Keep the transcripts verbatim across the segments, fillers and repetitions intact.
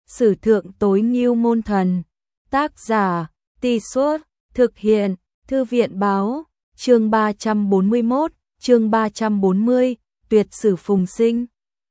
Sử thượng tối ngưu môn thần. Tác giả, Tì Suốt, thực hiện, Thư viện báo, chương ba trăm bốn mươi mốt, chương ba trăm bốn mươi, tuyệt sử phùng sinh.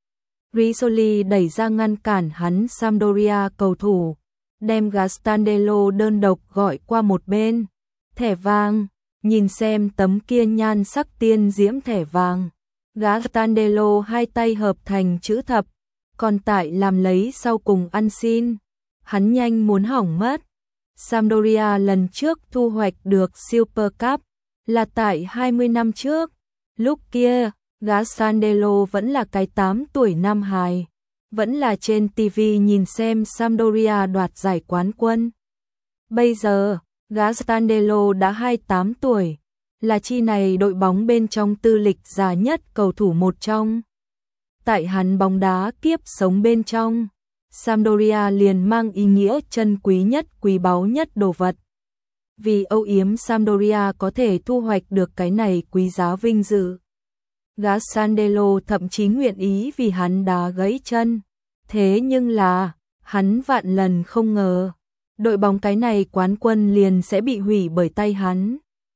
Rizzoli đẩy ra ngăn cản hắn Sampdoria cầu thủ, đem Gastandello đơn độc gọi qua một bên. Thẻ vàng, nhìn xem tấm kia nhan sắc tiên diễm thẻ vàng. Gastandello hai tay hợp thành chữ thập, còn tại làm lấy sau cùng ăn xin. Hắn nhanh muốn hỏng mất. Sampdoria lần trước thu hoạch được Super Cup là tại hai mươi năm trước. Lúc kia, Gastandello vẫn là cái tám tuổi nam hài, vẫn là trên ti vi nhìn xem Sampdoria đoạt giải quán quân. Bây giờ, Gastandello đã hai mươi tám tuổi, là chi này đội bóng bên trong tư lịch già nhất cầu thủ một trong. Tại hắn bóng đá kiếp sống bên trong, Sampdoria liền mang ý nghĩa chân quý nhất, quý báu nhất đồ vật. Vì âu yếm Sampdoria có thể thu hoạch được cái này quý giá vinh dự, Gastandello thậm chí nguyện ý vì hắn đá gãy chân. Thế nhưng là, hắn vạn lần không ngờ, đội bóng cái này quán quân liền sẽ bị hủy bởi tay hắn.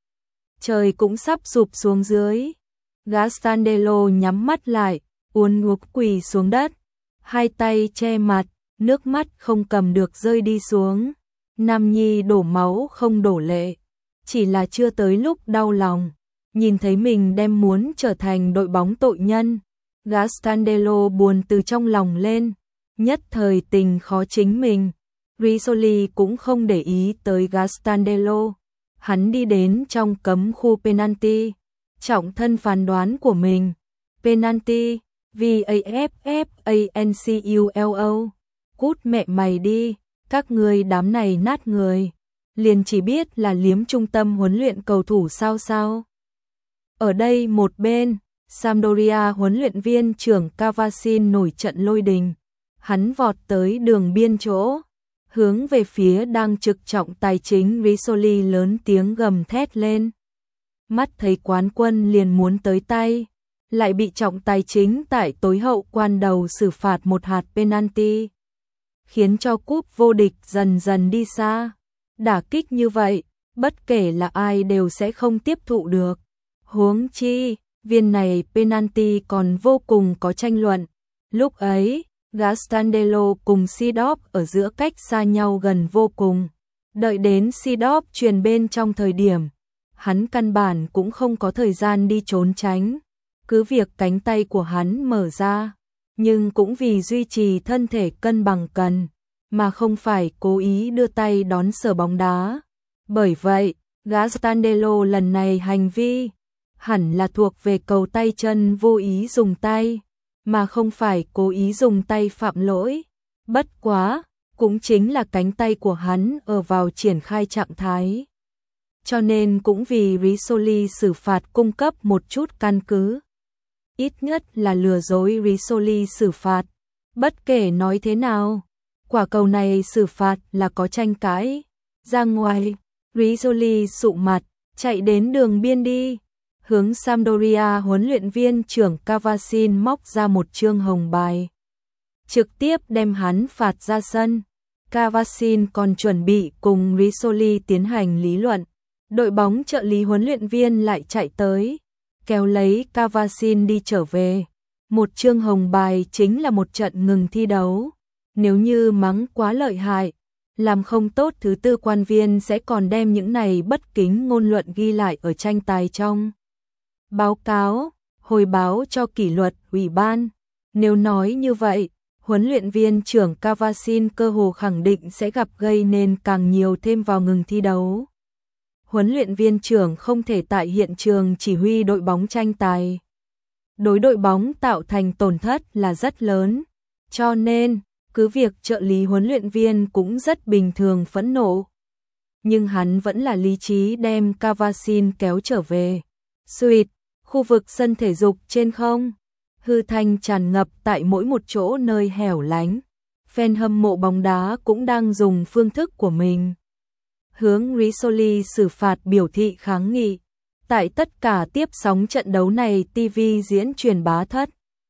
Trời cũng sắp sụp xuống dưới. Gastandello nhắm mắt lại, uốn gục quỳ xuống đất, hai tay che mặt, nước mắt không cầm được rơi đi xuống. Nam nhi đổ máu không đổ lệ, chỉ là chưa tới lúc đau lòng. Nhìn thấy mình đem muốn trở thành đội bóng tội nhân, Gastandello buồn từ trong lòng lên, nhất thời tình khó chính mình. Rizzoli cũng không để ý tới Gastandello. Hắn đi đến trong cấm khu penalty, trọng thân phán đoán của mình. Penalty, V A F F A N C U L O. Cút mẹ mày đi, các người đám này nát người. Liền chỉ biết là liếm trung tâm huấn luyện cầu thủ sao sao. Ở đây một bên, Sampdoria huấn luyện viên trưởng Cavasin nổi trận lôi đình. Hắn vọt tới đường biên chỗ, hướng về phía đang trực trọng tài chính Rizzoli lớn tiếng gầm thét lên. Mắt thấy quán quân liền muốn tới tay, lại bị trọng tài chính tại tối hậu quan đầu xử phạt một hạt penalty, khiến cho cúp vô địch dần dần đi xa. Đả kích như vậy, bất kể là ai đều sẽ không tiếp thụ được. Huống chi, viên này penalty còn vô cùng có tranh luận. Lúc ấy, Gastandello cùng Seedorf ở giữa cách xa nhau gần vô cùng. Đợi đến Seedorf truyền bên trong thời điểm, hắn căn bản cũng không có thời gian đi trốn tránh. Cứ việc cánh tay của hắn mở ra, nhưng cũng vì duy trì thân thể cân bằng cần, mà không phải cố ý đưa tay đón sở bóng đá. Bởi vậy, Gastandello lần này hành vi hẳn là thuộc về cầu tay chân vô ý dùng tay, mà không phải cố ý dùng tay phạm lỗi. Bất quá, cũng chính là cánh tay của hắn ở vào triển khai trạng thái. Cho nên cũng vì Rizzoli xử phạt cung cấp một chút căn cứ. Ít nhất là lừa dối Rizzoli xử phạt. Bất kể nói thế nào, quả cầu này xử phạt là có tranh cãi. Ra ngoài, Rizzoli sụ mặt, chạy đến đường biên đi. Hướng Sampdoria huấn luyện viên trưởng Cavasin móc ra một chương hồng bài, trực tiếp đem hắn phạt ra sân. Cavasin còn chuẩn bị cùng Rizzoli tiến hành lý luận. Đội bóng trợ lý huấn luyện viên lại chạy tới, kéo lấy Cavasin đi trở về. Một chương hồng bài chính là một trận ngừng thi đấu. Nếu như mắng quá lợi hại, làm không tốt thứ tư quan viên sẽ còn đem những này bất kính ngôn luận ghi lại ở tranh tài trong báo cáo, hồi báo cho kỷ luật ủy ban. Nếu nói như vậy, huấn luyện viên trưởng Cavasin cơ hồ khẳng định sẽ gặp gây nên càng nhiều thêm vào ngừng thi đấu. Huấn luyện viên trưởng không thể tại hiện trường chỉ huy đội bóng tranh tài. Đối đội bóng tạo thành tổn thất là rất lớn. Cho nên, cứ việc trợ lý huấn luyện viên cũng rất bình thường phẫn nộ. Nhưng hắn vẫn là lý trí đem Cavasin kéo trở về. Suýt, khu vực sân thể dục trên không, hư thanh tràn ngập tại mỗi một chỗ nơi hẻo lánh. Fan hâm mộ bóng đá cũng đang dùng phương thức của mình hướng Rizzoli xử phạt biểu thị kháng nghị. Tại tất cả tiếp sóng trận đấu này ti vi diễn truyền bá thất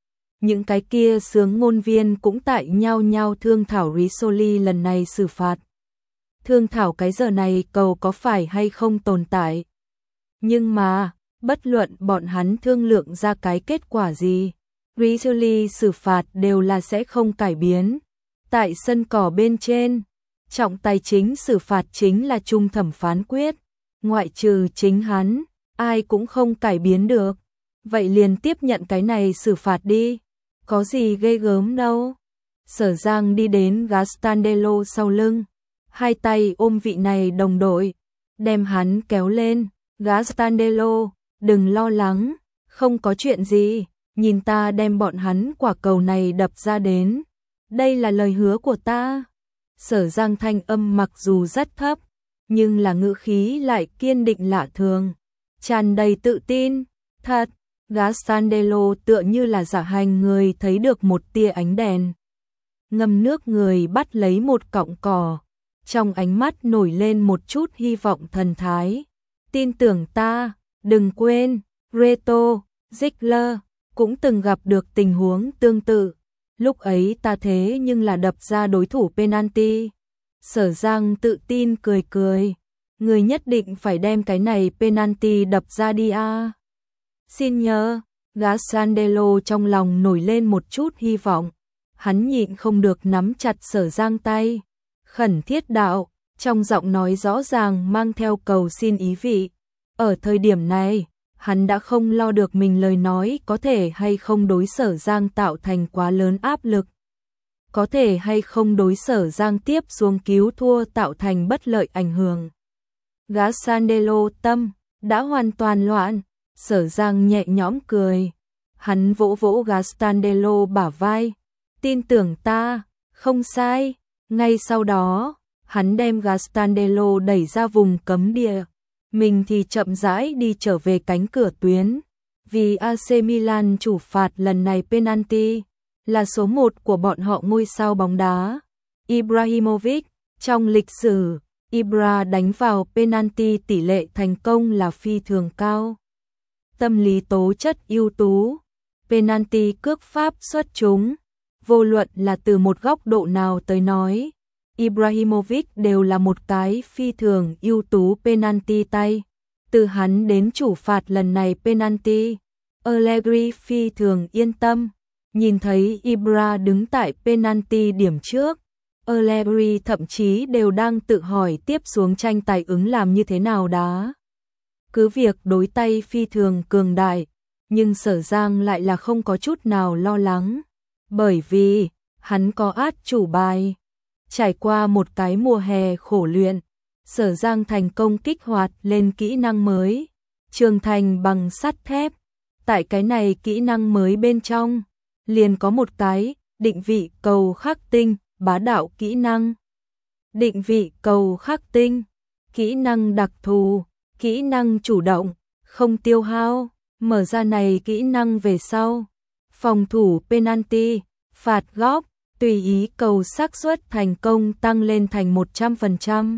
Những cái kia sướng ngôn viên cũng tại nhau nhau thương thảo Risoli lần này xử phạt. Thương thảo cái giờ này cầu có phải hay không tồn tại. Nhưng mà, bất luận bọn hắn thương lượng ra cái kết quả gì, Risoli xử phạt đều là sẽ không cải biến. Tại sân cỏ bên trên, trọng tài chính xử phạt chính là trung thẩm phán quyết, ngoại trừ chính hắn, ai cũng không cải biến được. Vậy liền tiếp nhận cái này xử phạt đi, có gì ghê gớm đâu. Sở Giang đi đến Gastandello sau lưng, hai tay ôm vị này đồng đội, đem hắn kéo lên. Gastandello, đừng lo lắng, không có chuyện gì, nhìn ta đem bọn hắn quả cầu này đập ra đến. Đây là lời hứa của ta. Sở Giang thanh âm mặc dù rất thấp, nhưng là ngữ khí lại kiên định lạ thường, tràn đầy tự tin. Thật, Gastandello tựa như là giả hành người thấy được một tia ánh đèn. Ngâm nước người bắt lấy một cọng cỏ, trong ánh mắt nổi lên một chút hy vọng thần thái. Tin tưởng ta, đừng quên, Reto, Ziegler cũng từng gặp được tình huống tương tự. Lúc ấy ta thế nhưng là đập ra đối thủ penalty. Sở Giang tự tin cười cười, người nhất định phải đem cái này penalty đập ra đi a. Xin nhớ, Gastandello trong lòng nổi lên một chút hy vọng. Hắn nhịn không được nắm chặt Sở Giang tay, khẩn thiết đạo, trong giọng nói rõ ràng mang theo cầu xin ý vị. Ở thời điểm này, hắn đã không lo được mình lời nói có thể hay không đối Sở Giang tạo thành quá lớn áp lực. Có thể hay không đối Sở Giang tiếp xuống cứu thua tạo thành bất lợi ảnh hưởng. Gastandello tâm đã hoàn toàn loạn. Sở Giang nhẹ nhõm cười, hắn vỗ vỗ Gastandello bả vai, tin tưởng ta, không sai. Ngay sau đó, hắn đem Gastandello đẩy ra vùng cấm địa, mình thì chậm rãi đi trở về cánh cửa tuyến. Vì a xê Milan chủ phạt lần này penalty, là số một của bọn họ ngôi sao bóng đá. Ibrahimovic, trong lịch sử, Ibra đánh vào penalty tỷ lệ thành công là phi thường cao. Tâm lý tố chất ưu tú, penalty cước pháp xuất chúng, vô luận là từ một góc độ nào tới nói, Ibrahimovic đều là một cái phi thường ưu tú penalty tay. Từ hắn đến chủ phạt lần này penalty, Allegri phi thường yên tâm. Nhìn thấy Ibra đứng tại penalty điểm trước, Allegri thậm chí đều đang tự hỏi tiếp xuống tranh tài ứng làm như thế nào đá. Cứ việc đối tay phi thường cường đại, nhưng Sở Giang lại là không có chút nào lo lắng, bởi vì hắn có át chủ bài. Trải qua một cái mùa hè khổ luyện, Sở Giang thành công kích hoạt lên kỹ năng mới, trưởng thành bằng sắt thép. Tại cái này kỹ năng mới bên trong, liền có một cái định vị cầu khắc tinh, bá đạo kỹ năng. Định vị cầu khắc tinh, kỹ năng đặc thù, kỹ năng chủ động, không tiêu hao. Mở ra này kỹ năng về sau, phòng thủ penalty, phạt góc, tùy ý cầu xác suất thành công tăng lên thành một trăm phần trăm.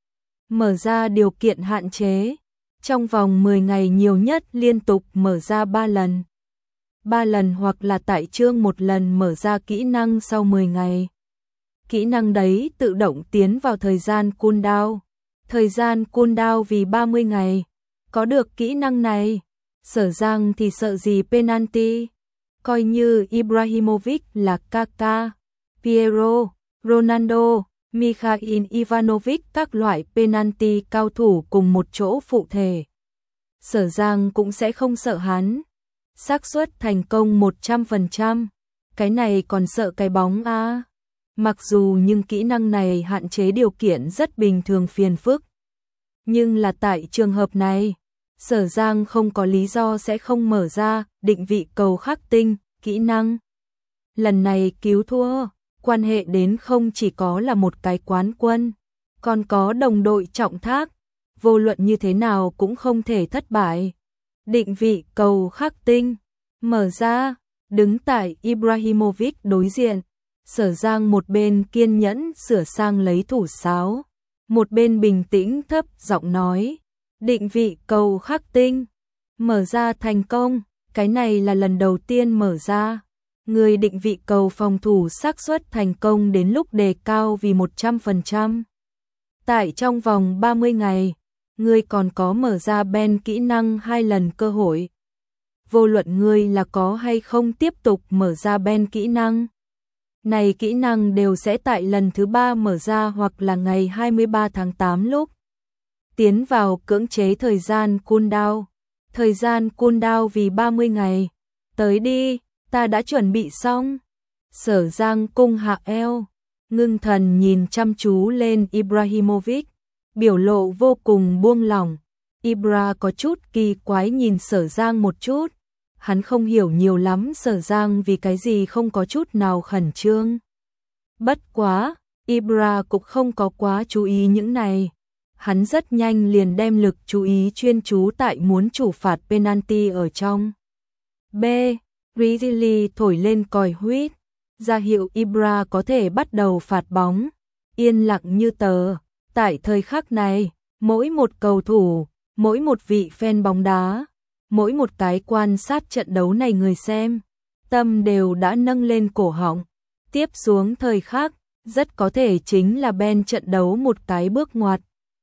Mở ra điều kiện hạn chế, trong vòng mười ngày nhiều nhất liên tục mở ra ba lần. ba lần hoặc là tại chương một lần mở ra kỹ năng sau mười ngày. Kỹ năng đấy tự động tiến vào thời gian cooldown. Thời gian cooldown vì ba mươi ngày. Có được kỹ năng này, Sở Giang thì sợ gì penalty. Coi như Ibrahimovic là Kaká, Piero, Ronaldo, Mikhail Ivanovic các loại penalty cao thủ cùng một chỗ phụ thể, Sở Giang cũng sẽ không sợ hắn. Xác suất thành công một trăm phần trăm, cái này còn sợ cái bóng a. À. Mặc dù nhưng kỹ năng này hạn chế điều kiện rất bình thường phiền phức, nhưng là tại trường hợp này, Sở Giang không có lý do sẽ không mở ra định vị cầu khắc tinh, kỹ năng. Lần này cứu thua, quan hệ đến không chỉ có là một cái quán quân, còn có đồng đội trọng thác, vô luận như thế nào cũng không thể thất bại. Định vị cầu khắc tinh, mở ra, đứng tại Ibrahimovic đối diện, Sở Giang một bên kiên nhẫn sửa sang lấy thủ sáo, một bên bình tĩnh thấp giọng nói, định vị cầu khắc tinh, mở ra thành công, cái này là lần đầu tiên mở ra. Người định vị cầu phòng thủ xác suất thành công đến lúc đề cao vì một trăm phần trăm. Tại trong vòng ba mươi ngày, ngươi còn có mở ra Ben kỹ năng hai lần cơ hội. Vô luận ngươi là có hay không tiếp tục mở ra Ben kỹ năng. Này kỹ năng đều sẽ tại lần thứ ba mở ra hoặc là ngày hai mươi ba tháng tám lúc. Tiến vào cưỡng chế thời gian cooldown. Thời gian cooldown vì ba mươi ngày. Tới đi, ta đã chuẩn bị xong. Sở Giang cung hạ eo. Ngưng thần nhìn chăm chú lên Ibrahimovic. Biểu lộ vô cùng buông lỏng. Ibra có chút kỳ quái nhìn Sở Giang một chút. Hắn không hiểu nhiều lắm Sở Giang vì cái gì không có chút nào khẩn trương. Bất quá, Ibra cũng không có quá chú ý những này. Hắn rất nhanh liền đem lực chú ý chuyên chú tại muốn chủ phạt penalty ở trong. B. Rizili thổi lên còi huýt, ra hiệu Ibra có thể bắt đầu phạt bóng. Yên lặng như tờ, tại thời khắc này, mỗi một cầu thủ, mỗi một vị fan bóng đá, mỗi một cái quan sát trận đấu này người xem, tâm đều đã nâng lên cổ họng. Tiếp xuống thời khắc, rất có thể chính là Ben trận đấu một cái bước ngoặt.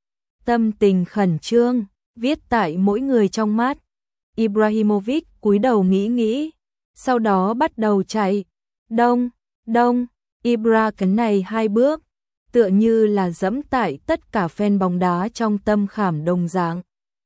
Tâm tình khẩn trương, viết tại mỗi người trong mắt. Ibrahimovic cúi đầu nghĩ nghĩ, sau đó bắt đầu chạy. Đông, đông, Ibra cấn này hai bước, tựa như là dẫm tại tất cả fan bóng đá trong tâm khảm đồng dạng.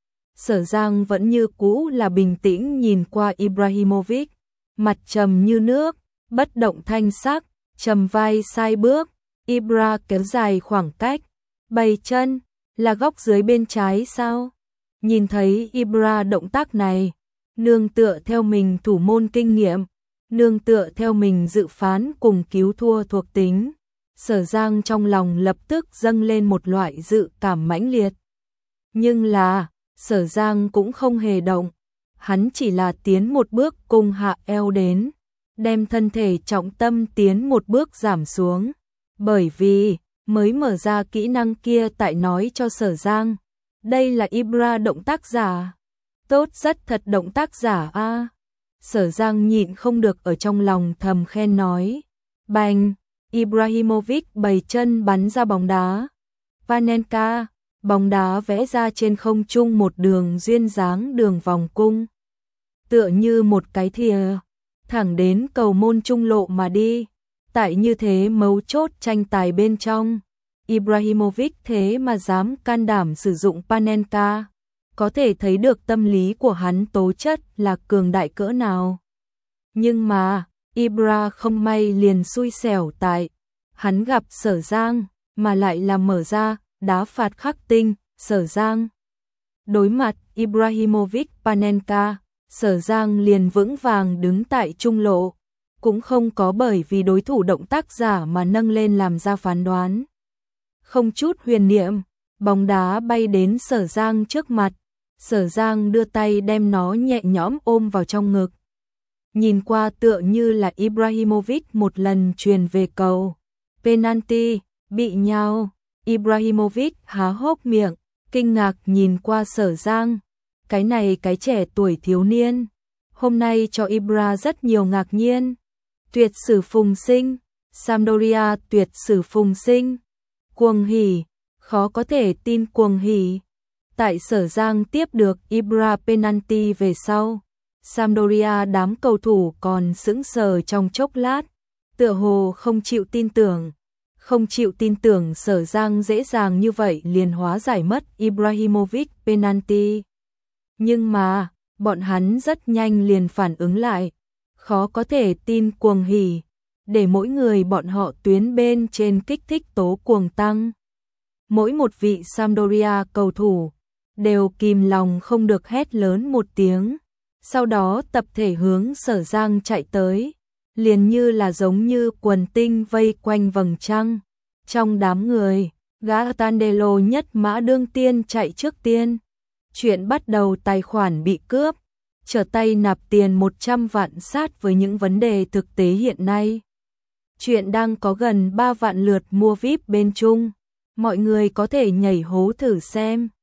Sở Giang vẫn như cũ là bình tĩnh nhìn qua Ibrahimovic, mặt trầm như nước, bất động thanh sắc, trầm vai sai bước. Ibra kéo dài khoảng cách, bày chân, là góc dưới bên trái sao? Nhìn thấy Ibra động tác này, nương tựa theo mình thủ môn kinh nghiệm, nương tựa theo mình dự phán cùng cứu thua thuộc tính, Sở Giang trong lòng lập tức dâng lên một loại dự cảm mãnh liệt. Nhưng là, Sở Giang cũng không hề động, hắn chỉ là tiến một bước cùng hạ eo đến, đem thân thể trọng tâm tiến một bước giảm xuống, bởi vì mới mở ra kỹ năng kia tại nói cho Sở Giang, đây là Ibra động tác giả. Tốt, rất thật động tác giả a. À. Sở Giang nhịn không được ở trong lòng thầm khen nói. Bành, Ibrahimovic bày chân bắn ra bóng đá. Panenka, bóng đá vẽ ra trên không trung một đường duyên dáng đường vòng cung. Tựa như một cái thìa, thẳng đến cầu môn trung lộ mà đi. Tại như thế mấu chốt tranh tài bên trong, Ibrahimovic thế mà dám can đảm sử dụng Panenka, có thể thấy được tâm lý của hắn tố chất là cường đại cỡ nào. Nhưng mà, Ibra không may liền xui xẻo tại, hắn gặp Sở Giang, mà lại là mở ra, đá phạt khắc tinh, Sở Giang. Đối mặt Ibrahimovic Panenka, Sở Giang liền vững vàng đứng tại trung lộ, cũng không có bởi vì đối thủ động tác giả mà nâng lên làm ra phán đoán. Không chút huyền niệm, bóng đá bay đến Sở Giang trước mặt, Sở Giang đưa tay đem nó nhẹ nhõm ôm vào trong ngực. Nhìn qua tựa như là Ibrahimovic một lần truyền về cầu. Penalty, bị nhau, Ibrahimovic há hốc miệng, kinh ngạc nhìn qua Sở Giang. Cái này cái trẻ tuổi thiếu niên, hôm nay cho Ibra rất nhiều ngạc nhiên. Tuyệt sử phùng sinh, Sampdoria tuyệt sử phùng sinh. Cuồng hỉ, khó có thể tin cuồng hỉ. Tại Sở Giang tiếp được Ibra penalty về sau, Sampdoria đám cầu thủ còn sững sờ trong chốc lát, tựa hồ không chịu tin tưởng, không chịu tin tưởng Sở Giang dễ dàng như vậy liền hóa giải mất Ibrahimovic penalty. Nhưng mà, bọn hắn rất nhanh liền phản ứng lại, khó có thể tin cuồng hỉ, để mỗi người bọn họ tuyến bên trên kích thích tố cuồng tăng. Mỗi một vị Sampdoria cầu thủ đều kìm lòng không được hét lớn một tiếng, sau đó tập thể hướng Sở Giang chạy tới, liền như là giống như quần tinh vây quanh vầng trăng. Trong đám người, Gatandelo nhất mã đương tiên chạy trước tiên. Chuyện bắt đầu tài khoản bị cướp, trở tay nạp tiền một trăm vạn sát với những vấn đề thực tế hiện nay. Chuyện đang có gần ba vạn lượt mua vi ai pi bên Trung, mọi người có thể nhảy hố thử xem.